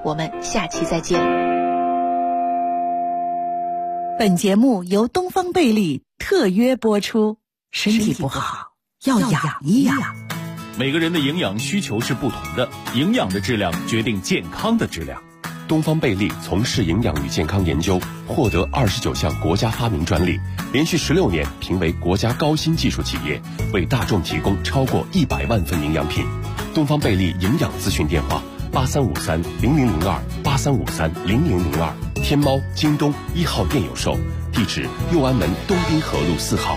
我们下期再见。 本节目由东方贝利特约播出，身体不好要养一养。 每个人的营养需求是不同的，营养的质量决定健康的质量。 东方贝利从事营养与健康研究，获得29项国家发明专利，连续16年评为国家高新技术企业，为大众提供超过100万份营养品。东方贝利营养咨询电话8353-0002，8353-0002，天猫、京东1号店有售，地址右安门东滨河路4号。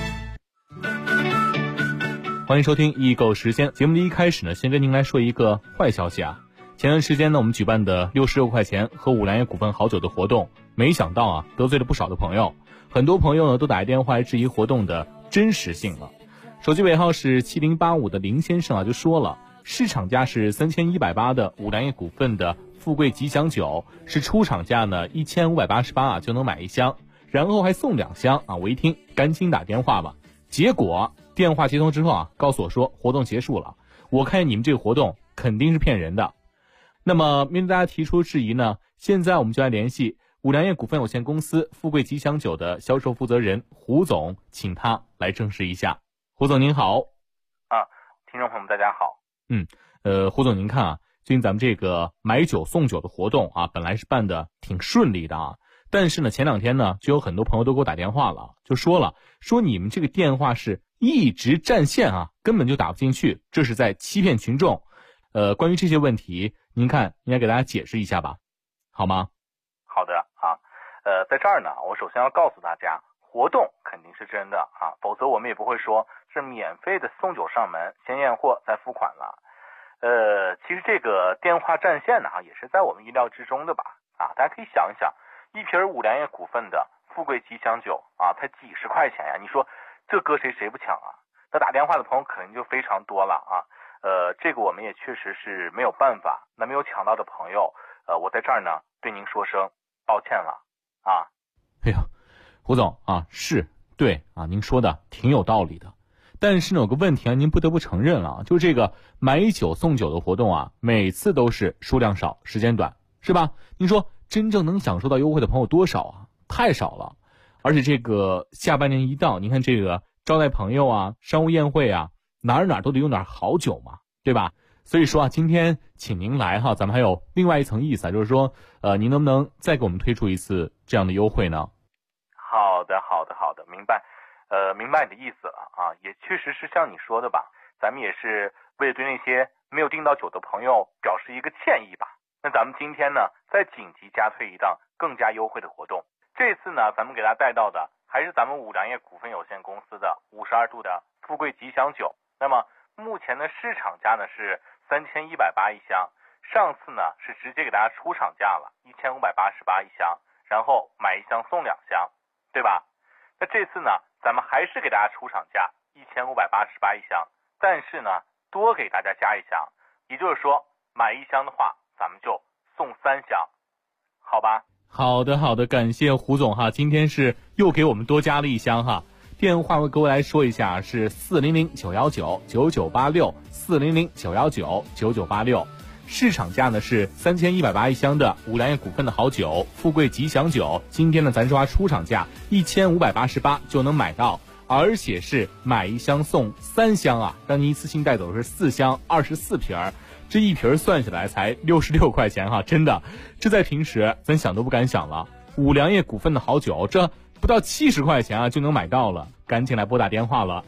欢迎收听易购时间。节目的一开始呢，先跟您来说一个坏消息啊。前段时间呢，我们举办的66块钱喝五粮液股份好酒的活动，没想到啊，得罪了不少的朋友。很多朋友呢都打电话来质疑活动的真实性了。手机尾号是7085的林先生啊就说了，市场价是3180的五粮液股份的富贵吉祥酒，是出厂价呢1588啊就能买一箱，然后还送2箱啊。我一听赶紧打电话吧，结果电话接通之后啊，告诉我说活动结束了。我看见你们这个活动肯定是骗人的。那么面对大家提出质疑呢，现在我们就来联系五粮液股份有限公司富贵吉祥酒的销售负责人胡总，请他来证实一下。胡总您好。 听众朋友们大家好。 胡总您看啊，最近咱们这个买酒送酒的活动啊，本来是办的挺顺利的啊，但是呢前2天呢就有很多朋友都给我打电话了，就说你们这个电话是一直占线啊，根本就打不进去，这是在欺骗群众。关于这些问题，您看应该给大家解释一下吧，好吗？ 好的啊，在这儿呢，我首先要告诉大家，活动肯定是真的啊，否则我们也不会说是免费的送酒上门，先验货再付款了。其实这个电话占线呢，也是在我们意料之中的吧？啊，大家可以想一想，一瓶五粮液股份的富贵吉祥酒啊，才几十块钱呀，你说这搁谁不抢啊？那打电话的朋友肯定就非常多了啊。这个我们也确实是没有办法。那没有抢到的朋友，我在这儿呢对您说声抱歉了啊。 哎呀，胡总啊，是对啊，您说的挺有道理的。但是呢，有个问题啊，您不得不承认了，就是这个买酒送酒的活动啊，每次都是数量少，时间短，是吧？您说真正能享受到优惠的朋友多少啊？太少了。而且这个下半年一到，您看这个招待朋友啊，商务宴会啊，哪儿都得用点好酒嘛，对吧？所以说啊，今天请您来哈，咱们还有另外一层意思啊，就是说您能不能再给我们推出一次这样的优惠呢？ 好的，明白。明白你的意思了啊，也确实是像你说的吧，咱们也是为了对那些没有订到酒的朋友表示一个歉意吧。那咱们今天呢，再紧急加推一档更加优惠的活动。这次呢，咱们给大家带到的还是咱们五粮液股份有限公司的52度的富贵吉祥酒。那么目前的市场价呢是3180一箱，上次呢是直接给大家出厂价了1588一箱，然后买1箱送2箱，对吧？那这次呢，咱们还是给大家出厂价1588一箱，但是呢多给大家加1箱，也就是说买1箱的话咱们就送3箱，好吧？ 好的，感谢胡总哈，今天是又给我们多加了1箱哈。电话我各位来说一下，是400-919-9986，400-919-9986。市场价呢是3180一箱的五粮液股份的好酒富贵吉祥酒，今天呢咱说出厂价1588就能买到，而且是买1箱送3箱啊，让您一次性带走是4箱24瓶，这一瓶算下来才66块钱哈，真的，这在平时咱想都不敢想了。五粮液股份的好酒，这不到70块钱啊就能买到了，赶紧来拨打电话了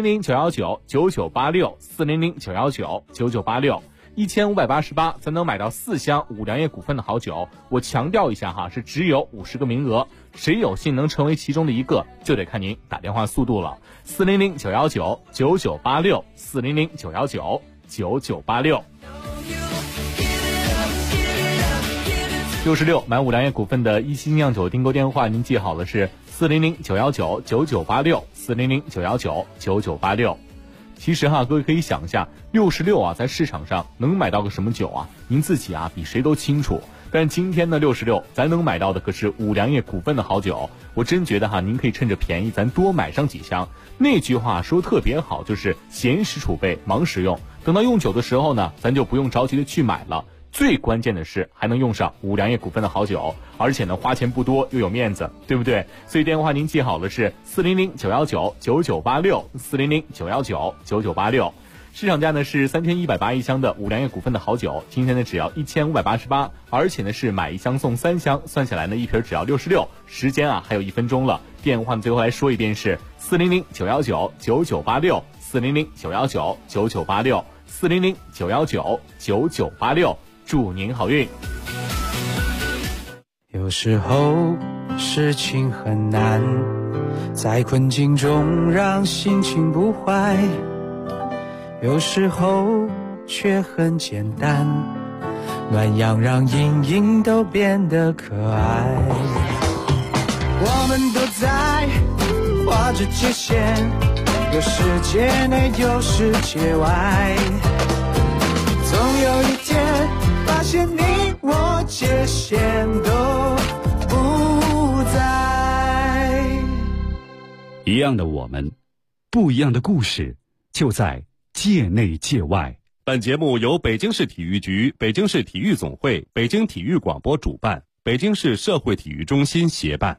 ，400-919-9986，400-919-9986，1588才能买到4箱五粮液股份的好酒。我强调一下哈，是只有50个名额，谁有幸能成为其中的一个，就得看您打电话速度了。400-919-9986，400-919-9986。66买五粮液股份的一星酿酒订购电话，您记好了是400-919-9986，400-919-9986。其实哈，各位可以想一下，66啊，在市场上能买到个什么酒啊？您自己啊，比谁都清楚。但今天的66，咱能买到的可是五粮液股份的好酒。我真觉得哈，您可以趁着便宜，咱多买上几箱。那句话说特别好，就是闲时储备，忙时用。等到用酒的时候呢，咱就不用着急的去买了。 最关键的是还能用上五粮液股份的好酒，而且呢花钱不多又有面子，对不对？所以电话您记好了是400-919-9986，400-919-9986。市场价呢是3180一箱的五粮液股份的好酒，今天呢只要1588，而且呢是买1箱送3箱，算下来呢一瓶只要66。时间啊还有1分钟了，电话最后来说一遍是400-919-9986，400-919-9986，400-919-9986，祝您好运。 有时候事情很难，在困境中让心情不坏，有时候却很简单，暖阳让阴影都变得可爱。我们都在画着界限，有世界内有世界外，总有一天发现你我界限都不在。 一样的我们，不一样的故事，就在界内界外。 本节目由北京市体育局、北京市体育总会、北京体育广播主办，北京市社会体育中心协办。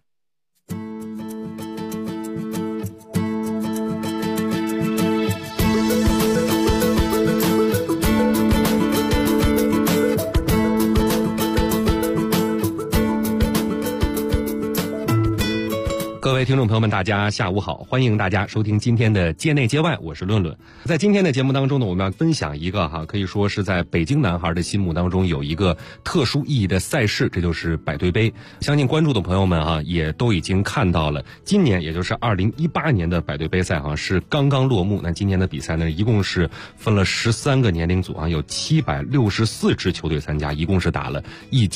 各位听众朋友们，大家下午好，欢迎大家收听今天的界内界外，我是论论。在今天的节目当中呢，我们要分享一个可以说是在北京男孩的心目当中有一个特殊意义的赛事，这就是百对杯。相信关注的朋友们也都已经看到了，今年也就是2018年的百对杯赛是刚刚落幕。那今年的比赛呢，一共是分了13个年龄组有764支球队参加，一共是打了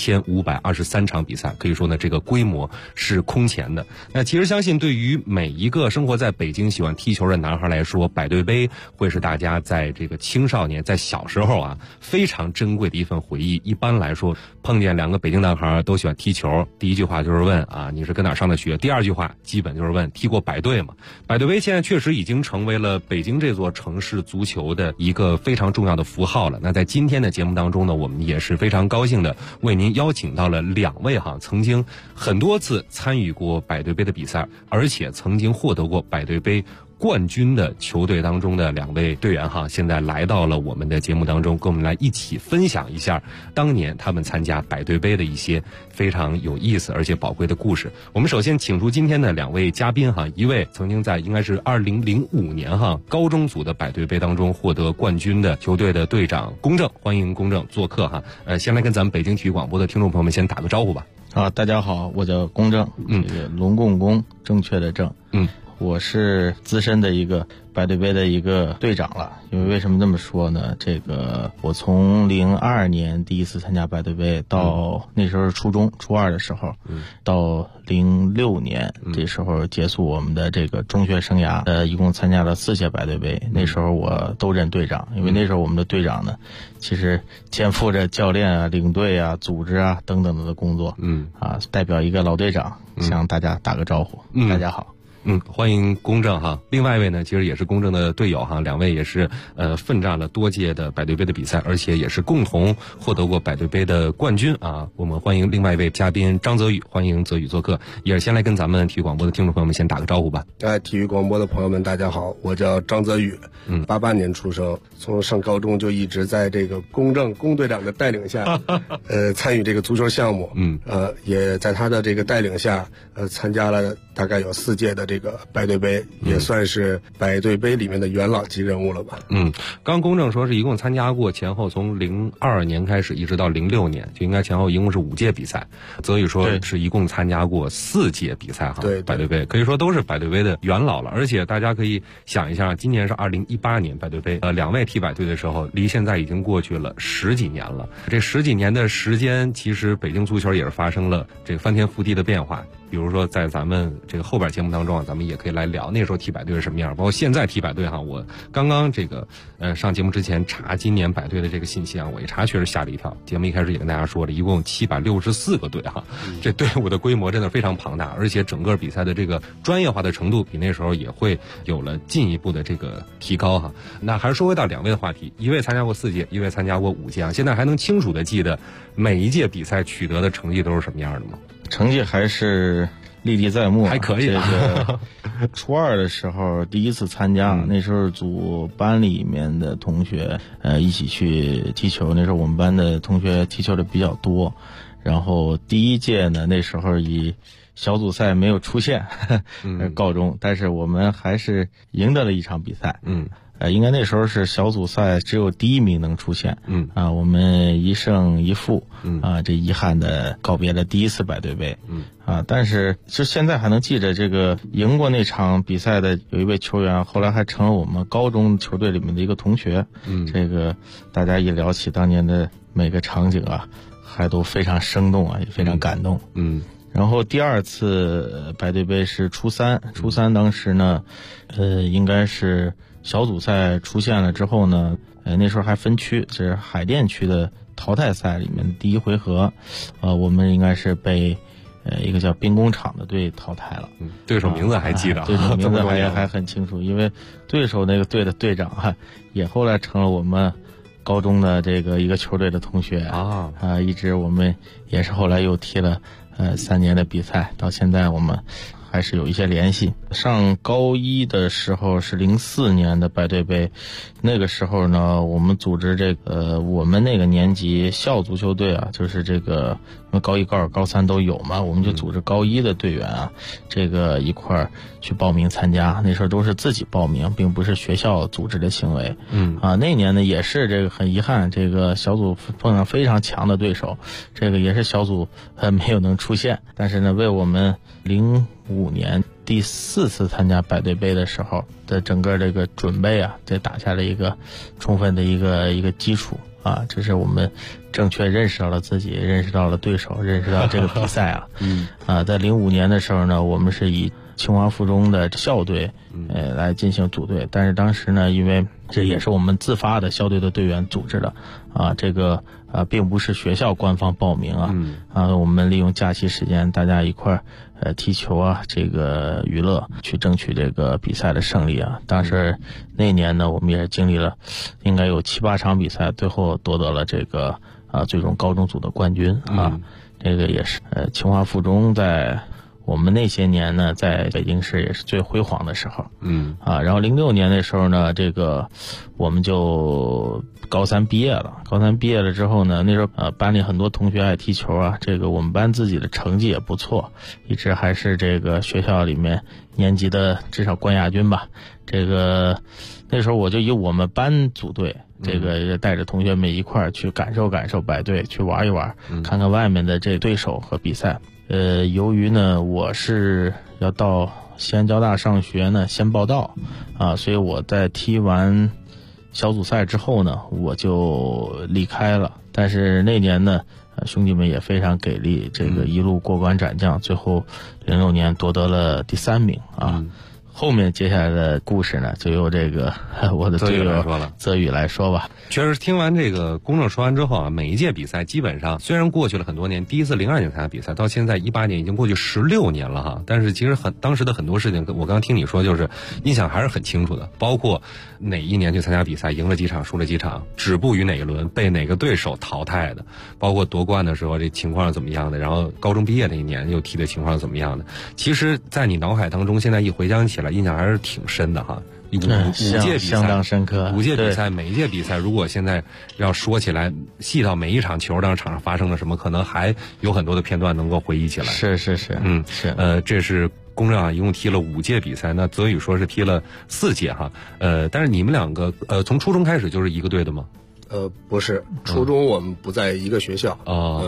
1523场比赛，可以说呢这个规模是空前的。那其实相信对于每一个生活在北京喜欢踢球的男孩来说，百对杯会是大家在这个青少年在小时候非常珍贵的一份回忆。一般来说碰见2个北京男孩都喜欢踢球，第一句话就是问你是跟哪儿上的学，第二句话基本就是问踢过百对吗？百对杯现在确实已经成为了北京这座城市足球的一个非常重要的符号了。那在今天的节目当中呢，我们也是非常高兴的为您邀请到了2位曾经很多次参与过百对杯的比赛，而且曾经获得过百对杯冠军的球队当中的2位队员现在来到了我们的节目当中，跟我们来一起分享一下当年他们参加百对杯的一些非常有意思而且宝贵的故事。我们首先请出今天的2位嘉宾一位曾经在应该是2005年高中组的百对杯当中获得冠军的球队的队长龚正，欢迎龚正做客先来跟咱们北京体育广播的听众朋友们先打个招呼吧。 大家好，我叫龚正，这个龙共工，正确的正。我是资深的一个百对杯的一个队长了。因为为什么这么说呢？这个我从02年第一次参加百对杯，到那时候是初中初2的时候，到06年这时候结束我们的这个中学生涯，一共参加了4届百对杯。那时候我都任队长，因为那时候我们的队长呢，其实肩负着教练领队组织等等的工作。代表一个老队长向大家打个招呼。大家好。 欢迎龚正另外一位呢，其实也是龚正的队友2位也是奋战了多届的百对杯的比赛，而且也是共同获得过百对杯的冠军我们欢迎另外一位嘉宾张泽宇，欢迎泽宇做客。也是先来跟咱们体育广播的听众朋友们先打个招呼吧。 体育广播的朋友们大家好，我叫张泽宇，88年出生，从上高中就一直在这个龚正龚队长的带领下参与这个足球项目，也在他的这个带领下参加了大概有4届的这个百对杯，也算是百对杯里面的元老级人物了吧。 刚龚正说是一共参加过前后从02年开始一直到06年，就应该前后一共是5届比赛。泽宇说是一共参加过4届比赛对， 百对杯可以说都是百对杯的元老了。而且大家可以想一下，今年是2018年百对杯，2位踢百对的时候离现在已经过去了10几年了。这10几年的时间，其实北京足球也是发生了这个翻天覆地的变化。 比如说在咱们这个后边节目当中啊，咱们也可以来聊那时候体百队是什么样，包括现在体百队哈。我刚刚这个上节目之前查今年百队的这个信息啊，我一查确实吓了一跳。节目一开始也跟大家说了，一共有764个队哈，这队伍的规模真的非常庞大，而且整个比赛的这个专业化的程度比那时候也会有了进一步的这个提高哈。那还是说回到2位的话题，一位参加过4届，一位参加过5届啊，现在还能清楚的记得每一届比赛取得的成绩都是什么样的吗？ 成绩还是历历在目， 还可以。 这个初2的时候第一次参加，那时候组班里面的同学一起去踢球，那时候我们班的同学踢球的比较多，然后第1届呢，那时候以小组赛没有出现告终，但是我们还是赢得了一场比赛。应该那时候是小组赛只有第1名能出现。我们1胜1负。这遗憾的告别了第1次百队杯。但是就现在还能记着这个赢过那场比赛的有一位球员，后来还成了我们高中球队里面的一个同学。这个大家一聊起当年的每个场景啊，还都非常生动啊，也非常感动。然后第2次百队杯是初三当时呢，应该是小组赛出现了之后呢，那时候还分区，这是海淀区的淘汰赛里面的第1回合，我们应该是被一个叫兵工厂的队淘汰了。 对手名字还记得， 对手名字还很清楚，因为对手那个队的队长也后来成了我们高中的这个一个球队的同学一直我们也是后来又踢了3年的比赛，到现在我们还是有一些联系。上高1的时候是04年的百队杯，那个时候呢，我们组织这个我们那个年级校足球队啊，就是这个因为高1、高2、高3都有嘛，我们就组织高1的队员啊，这个一块儿去报名参加。那时候都是自己报名，并不是学校组织的行为。那年呢也是这个很遗憾，这个小组碰上非常强的对手，这个也是小组没有能出现，但是呢为我们05年第4次参加百队杯的时候的整个这个准备啊，这打下了一个充分的一个基础啊，这是我们正确认识到了自己，认识到了对手，认识到这个比赛啊。在05年的时候呢，我们是以清华附中的校队来进行组队，但是当时呢，因为这也是我们自发的校队的队员组织的这个并不是学校官方报名我们利用假期时间大家一块踢球啊，这个娱乐去争取这个比赛的胜利啊。当时那年呢，我们也经历了应该有7、8场比赛，最后夺得了这个最终高中组的冠军这个也是清华附中在我们那些年呢，在北京市也是最辉煌的时候。然后06年的时候呢，这个我们就高3毕业了。高3毕业了之后呢，那时候班里很多同学爱踢球啊，这个我们班自己的成绩也不错，一直还是这个学校里面年级的至少冠亚军吧。这个那时候我就以我们班组队，这个带着同学们一块儿去感受感受百队，去玩一玩，看看外面的这对手和比赛。由于呢我是要到西安交大上学呢，先报到所以我在踢完小组赛之后呢，我就离开了。但是那年呢兄弟们也非常给力，这个一路过关斩将，最后06年夺得了第3名后面接下来的故事呢，就由这个我的队友泽宇来说吧。 确实听完这个公正说完之后啊，每一届比赛基本上虽然过去了很多年，第一次02年参加比赛到现在18年已经过去16年了哈，但是其实当时的很多事情我刚听你说就是印象还是很清楚的，包括哪一年去参加比赛，赢了几场输了几场，止步于哪一轮，被哪个对手淘汰的，包括夺冠的时候这情况是怎么样的，然后高中毕业那一年又踢的情况是怎么样的。其实在你脑海当中现在一回想起来印象还是挺深的哈。五届比赛相当深刻。 5届比赛每一届比赛如果现在要说起来细到每一场球当场上发生了什么，可能还有很多的片段能够回忆起来。 是这是公正一共踢了5届比赛，那泽宇说是踢了4届哈。但是你们两个从初中开始就是一个队的吗？ 不是，初中我们不在一个学校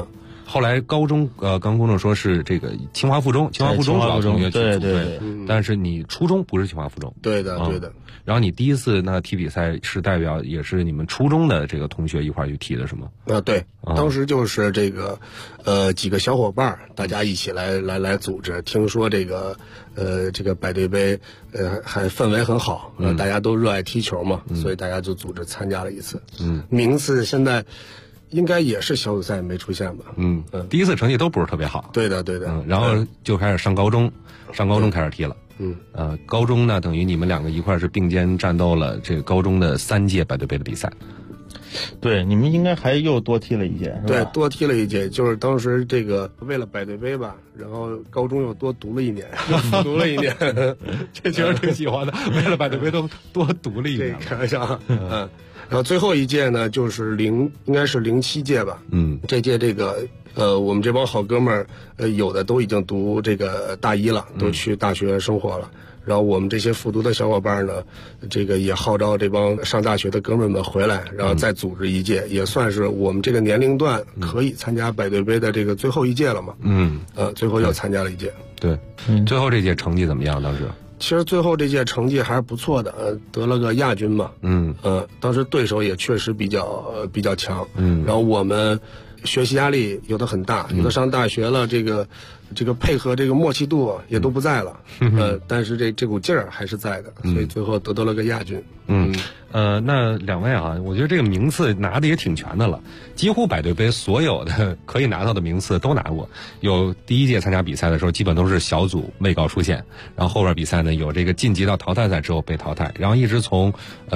后来高中刚公正说是这个清华附中主要同学去组队，但是你初中不是清华附中。 对的对的。 然后你第一次那踢比赛是代表也是你们初中的这个同学一块去踢的是吗？ 对，当时就是这个几个小伙伴大家一起来组织，听说这个百对杯还氛围很好，大家都热爱踢球嘛，所以大家就组织参加了一次。名次现在应该也是小组赛没出现吧？ 第一次成绩都不是特别好。 对的。 然后就开始上高中开始踢了。高中呢，等于你们两个一块是并肩战斗了这个高中的3届百对杯的比赛。 对，你们应该还又多踢了一届，是吧？ 对，多踢了一届，就是当时这个为了百对杯吧，然后高中又多读了一年，读了一年， 这确实挺喜欢的。为了百对杯都多读了一年， 开玩笑。然后最后一届呢，就是应该是07届吧。这届这个我们这帮好哥们儿，有的都已经读这个大一了，都去大学生活了。然后我们这些复读的小伙伴呢，这个也号召这帮上大学的哥们们回来，然后再组织一届，也算是我们这个年龄段可以参加百对杯的这个最后一届了嘛。最后又参加了一届。 对，最后这届成绩怎么样？当时？ 其实最后这届成绩还是不错的，得了个亚军嘛。当时对手也确实比较强。然后我们学习压力有的很大，有的上大学了，这个配合这个默契度也都不在了。但是这股劲儿还是在的，所以最后得到了个亚军。 那两位啊，我觉得这个名次拿的也挺全的了，几乎百对杯所有的可以拿到的名次都拿过。有第一届参加比赛的时候，基本都是小组未告出现，然后后边比赛呢有这个晋级到淘汰赛之后被淘汰，然后一直从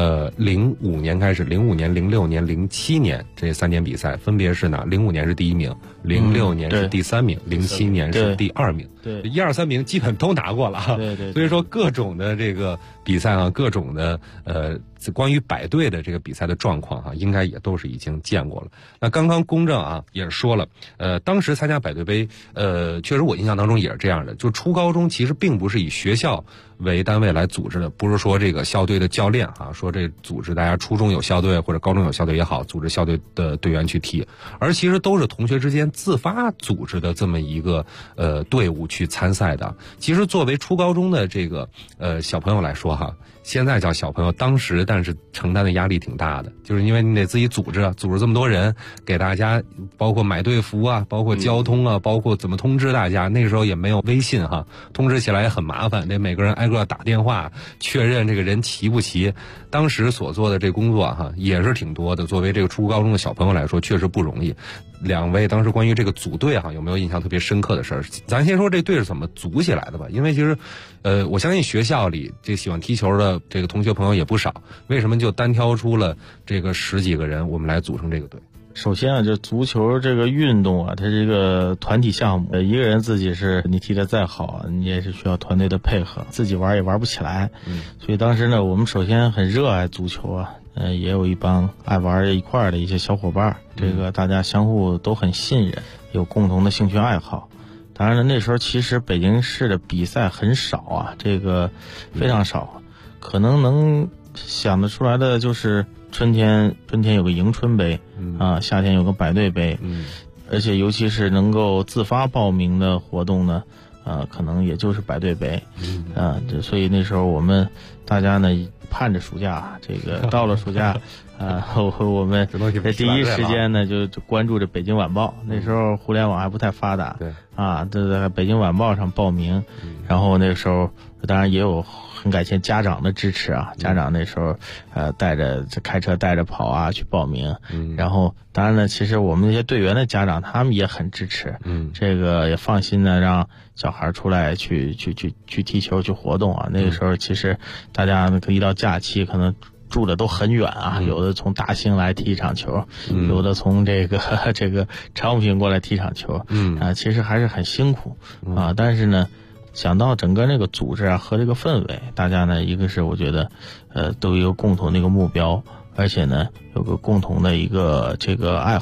05年开始，05年、06年、07年这3年比赛分别是拿05年是第1名，06年是第3名，07年是第2名。 对 ，1、2、3名基本都拿过了。 对， 所以说各种的这个比赛啊，各种的关于百对的这个比赛的状况啊，应该也都是已经见过了。那刚刚公正啊也是说了，当时参加百对杯，确实我印象当中也是这样的，就初高中其实并不是以学校为单位来组织的，不是说这个校队的教练啊，说这组织大家初中有校队或者高中有校队也好，组织校队的队员去踢，而其实都是同学之间自发组织的这么一个队伍去参赛的。其实作为初高中的这个小朋友来说哈，现在叫小朋友，当时但是承担的压力挺大的，就是因为你得自己组织这么多人，给大家包括买队服啊，包括交通啊，包括怎么通知大家。那个时候也没有微信哈，通知起来也很麻烦，得每个人挨个打电话确认这个人齐不齐。当时所做的这工作哈也是挺多的，作为这个初高中的小朋友来说确实不容易。两位当时关于这个组队哈有没有印象特别深刻的事儿？咱先说这队是怎么组起来的吧，因为其实我相信学校里这喜欢踢球的这个同学朋友也不少，为什么就单挑出了这个10几个人我们来组成这个队？ 首先啊，这足球这个运动啊，它是一个团体项目，一个人自己是你踢得再好，你也是需要团队的配合，自己玩也玩不起来。所以当时呢，我们首先很热爱足球啊，也有一帮爱玩一块的一些小伙伴，这个大家相互都很信任，有共同的兴趣爱好。当然了，那时候其实北京市的比赛很少啊，这个非常少，可能能想得出来的就是春天有个迎春杯，夏天有个百对杯，而且尤其是能够自发报名的活动呢，可能也就是百对杯，所以那时候我们大家呢盼着暑假，这个到了暑假，我们在第一时间呢就关注着北京晚报，那时候互联网还不太发达， 对就在北京晚报上报名，然后那时候当然也有很感谢家长的支持啊，家长那时候开车带着跑啊去报名，然后当然呢，其实我们那些队员的家长他们也很支持，这个也放心的让小孩出来去踢球去活动啊。那个时候其实大家一到假期可能住的都很远啊，有的从大兴来踢一场球，有的从这个昌平过来踢场球，其实还是很辛苦啊。但是呢，想到整个那个组织啊和这个氛围，大家呢一个是我觉得都有一个共同的一个目标，而且呢有个共同的一个这个爱好，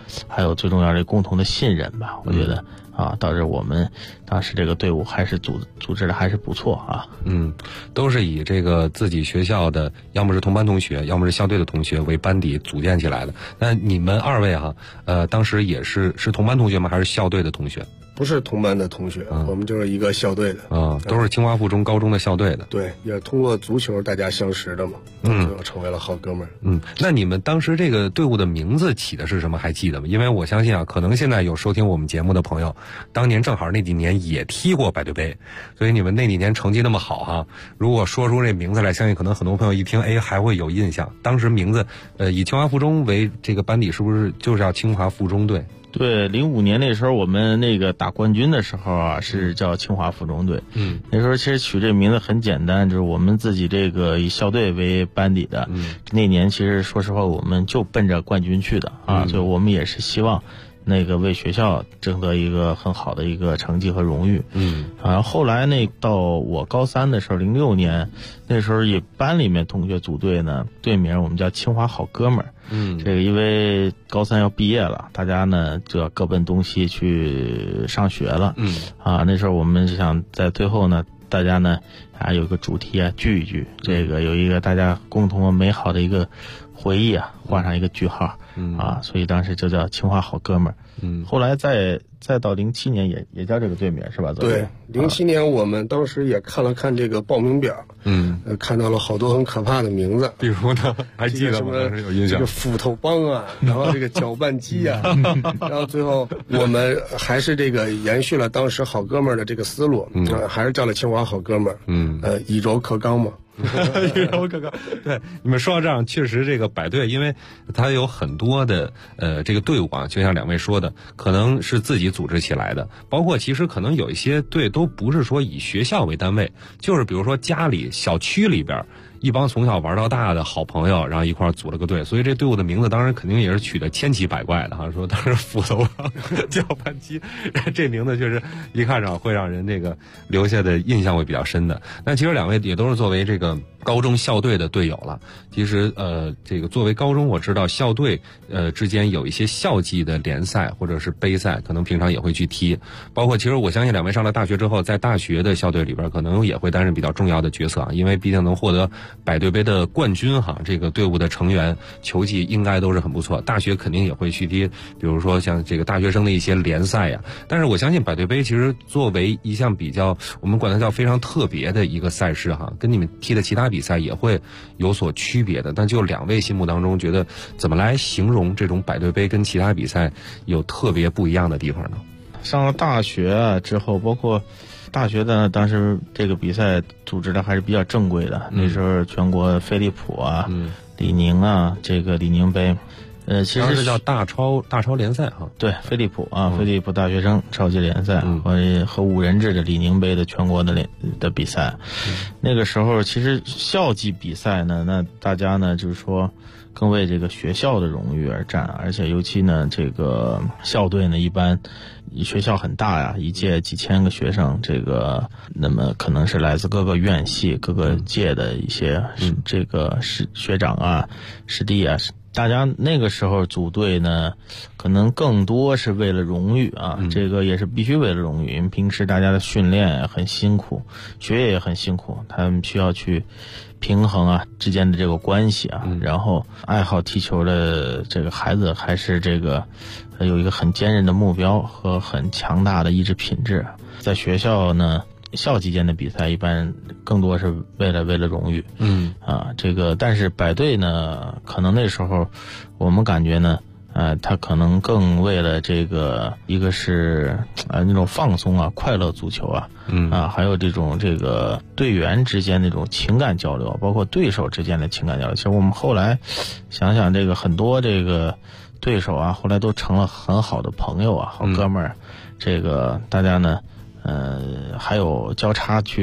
还有最重要的共同的信任吧，我觉得导致我们当时这个队伍还是组织的还是不错啊。 都是以这个自己学校的，要么是同班同学，要么是校队的同学为班底组建起来的。那你们2位当时也是同班同学吗？还是校队的同学？ 不是同班的同学，我们就是一个校队的都是清华附中高中的校队的。 对，也通过足球大家相识的嘛，最后成为了好哥们儿。 那你们当时这个队伍的名字起的是什么？还记得吗？因为我相信可能现在有收听我们节目的朋友，当年正好那几年也踢过百对杯，所以你们那几年成绩那么好如果说出这名字来，相信可能很多朋友一听，还会有印象。当时名字以清华附中为这个班底，是不是就是叫清华附中队？ 对，05年那时候我们那个打冠军的时候是叫清华附中队。那时候其实取这名字很简单，就是我们自己这个以校队为班底的。那年其实说实话我们就奔着冠军去的所以我们也是希望那个为学校争得一个很好的一个成绩和荣誉。后来到我高3的时候，06年那时候以班里面同学组队呢，队名我们叫清华好哥们儿。这个因为高3要毕业了，大家呢就要各奔东西去上学了。那时候我们想在最后呢，大家呢有个主题聚一聚，这个有一个大家共同美好的一个回忆画上一个句号所以当时就叫清华好哥们儿。后来再到07年也叫这个队名是吧？ 对，07年我们当时也看了看这个报名表，看到了好多很可怕的名字， 比如呢，还记得吗？当时有印象， 这个斧头帮然后这个搅拌机然后最后我们还是这个延续了当时好哥们儿的这个思路，还是叫了清华好哥们儿，以柔克刚嘛。 对，你们说到这样，确实这个百队，因为它有很多的这个队伍就像2位说的，可能是自己组织起来的，包括其实可能有一些队都不是说以学校为单位，就是比如说家里小区里边一帮从小玩到大的好朋友，然后一块组了个队，所以这队伍的名字当然肯定也是取得千奇百怪的说当时斧头搅拌机，这名字确实一看上会让人这个留下的印象会比较深的。但其实2位也都是作为这个高中校队的队友了。其实这个作为高中，我知道校队之间有一些校际的联赛或者是杯赛，可能平常也会去踢。包括其实我相信2位上了大学之后，在大学的校队里边可能也会担任比较重要的角色因为毕竟能获得百对杯的冠军这个队伍的成员球技应该都是很不错。大学肯定也会去踢，比如说像这个大学生的一些联赛但是我相信百对杯其实作为一项比较，我们管它叫非常特别的一个赛事跟你们踢的其他比赛也会有所区别的。但就2位心目当中，觉得怎么来形容这种百对杯跟其他比赛有特别不一样的地方呢？ 上了大学之后，包括大学的当时这个比赛组织的还是比较正规的，那时候全国飞利浦李宁这个李宁杯，其实是叫大超联赛对，飞利浦飞利浦大学生超级联赛和5人制的李宁杯的全国的比赛。那个时候其实校际比赛呢，那大家呢就是说更为这个学校的荣誉而战，而且尤其呢这个校队呢一般学校很大一届几千个学生，这个那么可能是来自各个院系各个届的一些这个学长师弟大家那个时候组队呢，可能更多是为了荣誉这个也是必须为了荣誉，因为平时大家的训练很辛苦，学业也很辛苦，他们需要去平衡之间的这个关系然后爱好踢球的这个孩子还是这个有一个很坚韧的目标和很强大的意志品质。在学校呢，校际间的比赛一般更多是为了荣誉这个但是百队呢，可能那时候我们感觉呢他可能更为了这个一个是那种放松快乐足球还有这个队员之间那种情感交流，包括对手之间的情感交流。其实我们后来想想，这个很多这个对手后来都成了很好的朋友好哥们儿。这个大家呢还有交叉去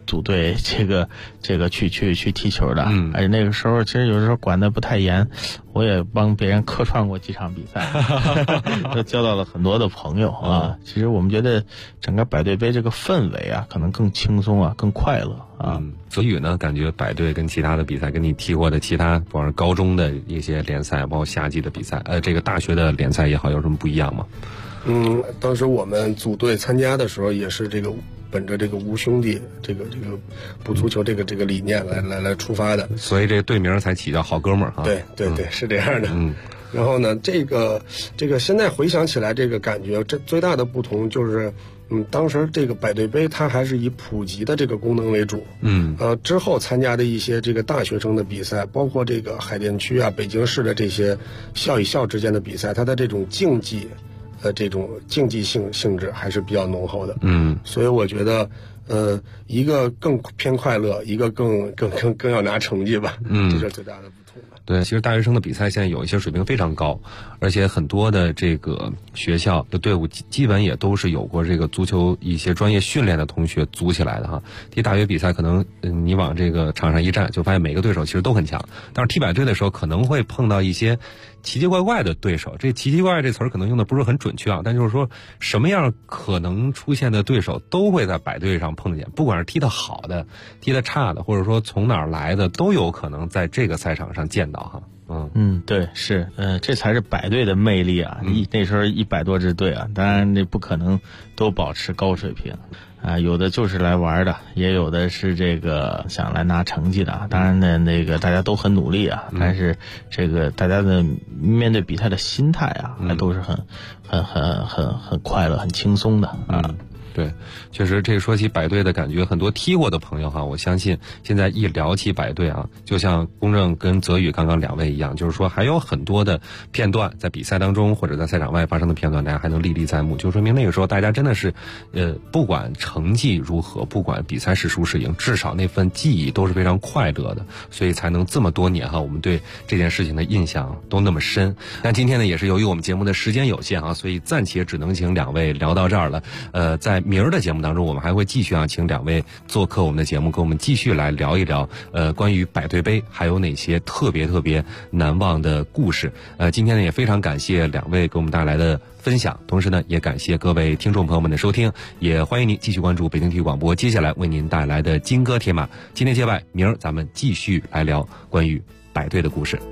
组队这个去踢球的，而且那个时候其实有时候管得不太严，我也帮别人客串过几场比赛，都交到了很多的朋友啊。其实我们觉得整个百队杯这个氛围啊，可能更轻松啊，更快乐啊。 泽宇呢，感觉百队跟其他的比赛，跟你踢过的其他，比方说高中的一些联赛，包括夏季的比赛，这个大学的联赛也好，有什么不一样吗？ 当时我们组队参加的时候，也是这个本着这个无兄弟这个不足球这个理念来出发的， 所以这队名才起叫好哥们儿哈。 对，是这样的。然后呢，这个现在回想起来，这个感觉，这最大的不同就是，当时这个百队杯它还是以普及的这个功能为主。之后参加的一些这个大学生的比赛，包括这个海淀区啊、北京市的这些校与校之间的比赛，它的这种竞技。这种竞技性质还是比较浓厚的，所以我觉得，一个更偏快乐，一个更要拿成绩吧，这是最大的不同吧。 对，其实大学生的比赛现在有一些水平非常高，而且很多的这个学校的队伍基本也都是有过这个足球一些专业训练的同学组起来的哈。踢大学比赛可能你往这个场上一站，就发现每个对手其实都很强，但是踢百队的时候可能会碰到一些奇奇怪怪的对手。这奇奇怪怪这词儿可能用的不是很准确啊，但就是说什么样可能出现的对手都会在百队上碰见，不管是踢得好的、踢得差的，或者说从哪儿来的，都有可能在这个赛场上见到哈。 对，是，这才是百队的魅力啊！那时候100多支队啊，当然那不可能都保持高水平啊，有的就是来玩的，也有的是这个想来拿成绩的。当然呢，那个大家都很努力啊，但是这个大家的面对比赛的心态啊，还都是很快乐、很轻松的啊。 对，确实，这说起百队的感觉，很多踢过的朋友哈，我相信现在一聊起百队啊，就像公正跟泽宇刚刚两位一样，就是说还有很多的片段在比赛当中或者在赛场外发生的片段，大家还能历历在目，就说明那个时候大家真的是，不管成绩如何，不管比赛是输是赢，至少那份记忆都是非常快乐的，所以才能这么多年哈，我们对这件事情的印象都那么深。但今天呢，也是由于我们节目的时间有限啊，所以暂且只能请两位聊到这儿了。在明儿的节目当中，我们还会继续请两位做客我们的节目，跟我们继续来聊一聊关于百队杯还有哪些特别难忘的故事。今天呢也非常感谢两位给我们带来的分享，同时呢也感谢各位听众朋友们的收听，也欢迎您继续关注北京体育广播接下来为您带来的金歌铁马。今天接外，明儿咱们继续来聊关于百队的故事。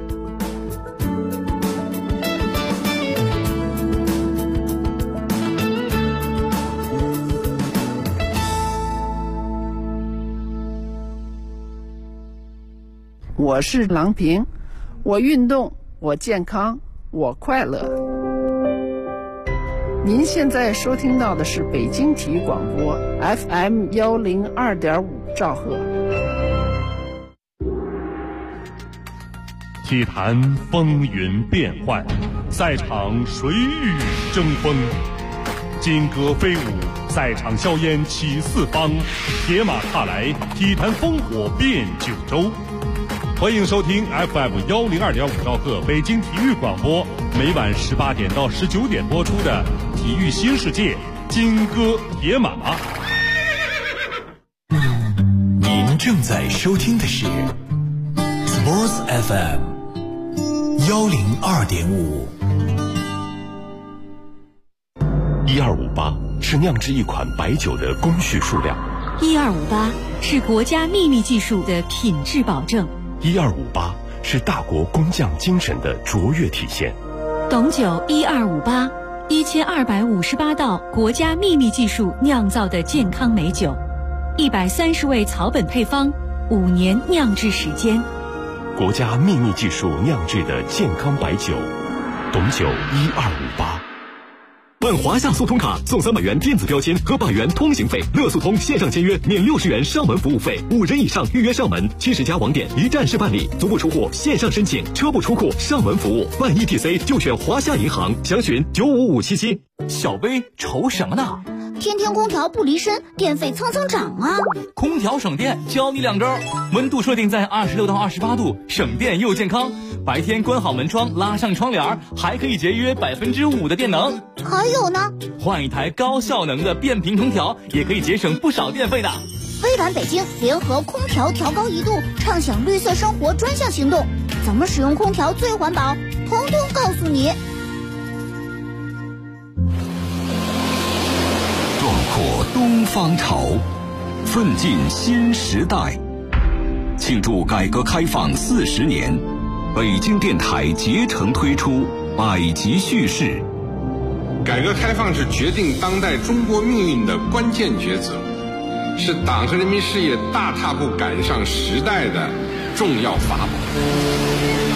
我是郎平，我运动，我健康，我快乐。您现在收听到的是北京体育广播 FM 102.5兆赫。 体坛风云变幻，赛场谁与争锋？金戈飞舞，赛场硝烟起四方，铁马踏来，体坛烽火遍九州。欢迎收听 FM 102.5兆赫北京体育广播，每晚18点到19点播出的《体育新世界》金戈铁马。 您正在收听的是 Sports FM 102.5。 1258是酿制一款白酒的工序数量 ，1258是国家秘密技术的品质保证 ，1258是大国工匠精神的卓越体现。 董酒1258，1258道国家秘密技术酿造的健康美酒，130味草本配方，5年酿制时间。 国家秘密技术酿制的健康白酒，董酒1258。 办华夏速通卡送300元电子标签和100元通行费，乐速通线上签约免60元上门服务费，5人以上预约上门，70家网点一站式办理，足不出户线上申请，车不出库上门服务，办 ETC 就选华夏银行，详询95577。 小薇愁什么呢？ 天天空调不离身，电费蹭蹭涨啊！ 空调省电，教你2招：温度设定在26到28度，省电又健康；白天关好门窗，拉上窗帘，还可以节约5%的电能。 还有呢， 换一台高效能的变频空调，也可以节省不少电费的。 微软北京联合空调调高1度，畅享绿色生活专项行动，怎么使用空调最环保，通通告诉你。 壮阔东方潮，奋进新时代。庆祝改革开放40年，北京电台竭诚推出百集叙事。 改革开放是决定当代中国命运的关键抉择，是党和人民事业大踏步赶上时代的重要法宝。